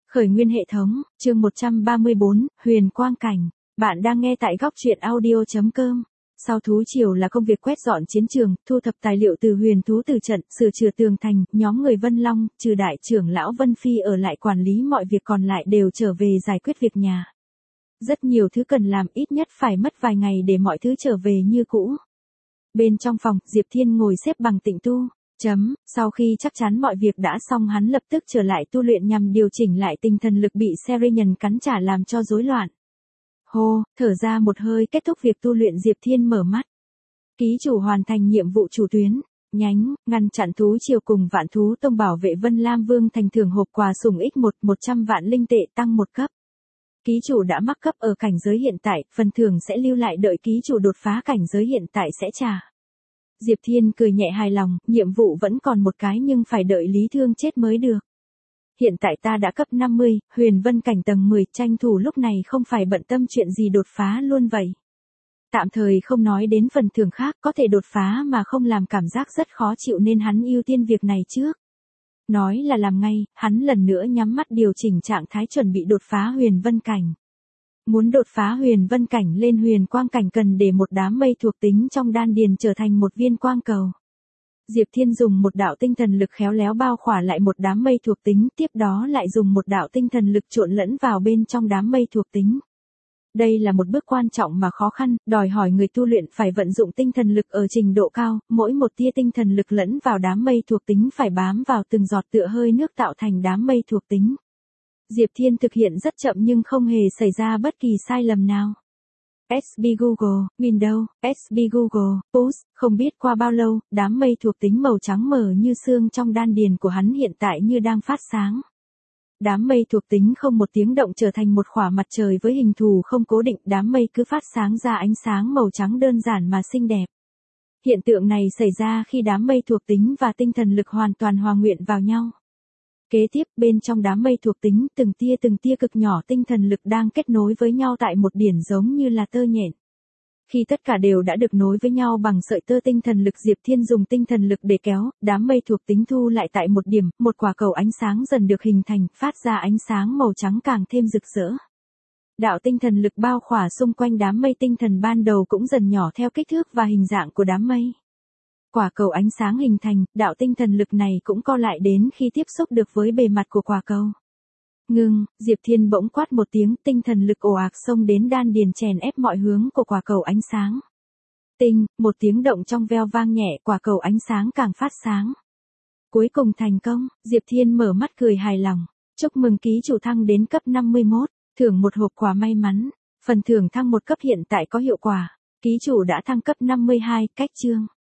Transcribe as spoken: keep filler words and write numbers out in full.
Khởi nguyên hệ thống, chương một trăm ba mươi bốn, Huyền Quang Cảnh. Bạn đang nghe tại góc truyện audio chấm com. Sau thú triều là công việc quét dọn chiến trường, thu thập tài liệu từ huyền thú từ trận, sửa chữa tường thành, nhóm người Vân Long, trừ đại trưởng lão Vân Phi ở lại quản lý mọi việc còn lại đều trở về giải quyết việc nhà. Rất nhiều thứ cần làm, ít nhất phải mất vài ngày để mọi thứ trở về như cũ. Bên trong phòng, Diệp Thiên ngồi xếp bằng tịnh tu. Chấm, sau khi chắc chắn mọi việc đã xong hắn lập tức trở lại tu luyện nhằm điều chỉnh lại tinh thần lực bị Serayan cắn trả làm cho rối loạn. Hô, thở ra một hơi kết thúc việc tu luyện Diệp Thiên mở mắt. Ký chủ hoàn thành nhiệm vụ chủ tuyến, nhánh, ngăn chặn thú triều cùng vạn thú tông bảo vệ Vân Lam Vương thành thưởng hộp quà sủng ích một, một trăm vạn linh tệ tăng một cấp. Ký chủ đã mắc cấp ở cảnh giới hiện tại, phần thưởng sẽ lưu lại đợi ký chủ đột phá cảnh giới hiện tại sẽ trả. Diệp Thiên cười nhẹ hài lòng, nhiệm vụ vẫn còn một cái nhưng phải đợi Lý Thương chết mới được. Hiện tại ta đã cấp năm mươi, huyền vân cảnh tầng mười, tranh thủ lúc này không phải bận tâm chuyện gì đột phá luôn vậy. Tạm thời không nói đến phần thưởng khác, có thể đột phá mà không làm cảm giác rất khó chịu nên hắn ưu tiên việc này trước. Nói là làm ngay, hắn lần nữa nhắm mắt điều chỉnh trạng thái chuẩn bị đột phá huyền vân cảnh. Muốn đột phá huyền vân cảnh lên huyền quang cảnh cần để một đám mây thuộc tính trong đan điền trở thành một viên quang cầu. Diệp Thiên dùng một đạo tinh thần lực khéo léo bao khỏa lại một đám mây thuộc tính, tiếp đó lại dùng một đạo tinh thần lực trộn lẫn vào bên trong đám mây thuộc tính. Đây là một bước quan trọng mà khó khăn, đòi hỏi người tu luyện phải vận dụng tinh thần lực ở trình độ cao, mỗi một tia tinh thần lực lẫn vào đám mây thuộc tính phải bám vào từng giọt tựa hơi nước tạo thành đám mây thuộc tính. Diệp Thiên thực hiện rất chậm nhưng không hề xảy ra bất kỳ sai lầm nào. ét bê Google, Windows, ét bê Google, Push, không biết qua bao lâu, đám mây thuộc tính màu trắng mờ như xương trong đan điền của hắn hiện tại như đang phát sáng. Đám mây thuộc tính không một tiếng động trở thành một khỏa mặt trời với hình thù không cố định, đám mây cứ phát sáng ra ánh sáng màu trắng đơn giản mà xinh đẹp. Hiện tượng này xảy ra khi đám mây thuộc tính và tinh thần lực hoàn toàn hòa nguyện vào nhau. Kế tiếp, bên trong đám mây thuộc tính, từng tia từng tia cực nhỏ tinh thần lực đang kết nối với nhau tại một điểm giống như là tơ nhện. Khi tất cả đều đã được nối với nhau bằng sợi tơ tinh thần lực, Diệp Thiên dùng tinh thần lực để kéo, đám mây thuộc tính thu lại tại một điểm, một quả cầu ánh sáng dần được hình thành, phát ra ánh sáng màu trắng càng thêm rực rỡ. Đạo tinh thần lực bao khỏa xung quanh đám mây tinh thần ban đầu cũng dần nhỏ theo kích thước và hình dạng của đám mây. Quả cầu ánh sáng hình thành, đạo tinh thần lực này cũng co lại đến khi tiếp xúc được với bề mặt của quả cầu. Ngưng, Diệp Thiên bỗng quát một tiếng, tinh thần lực ồ ạt xông đến đan điền chèn ép mọi hướng của quả cầu ánh sáng. Tinh, một tiếng động trong veo vang nhẹ, quả cầu ánh sáng càng phát sáng. Cuối cùng thành công, Diệp Thiên mở mắt cười hài lòng. Chúc mừng ký chủ thăng đến cấp năm mươi mốt, thưởng một hộp quà may mắn. Phần thưởng thăng một cấp hiện tại có hiệu quả. Ký chủ đã thăng cấp năm mươi hai, cách chương.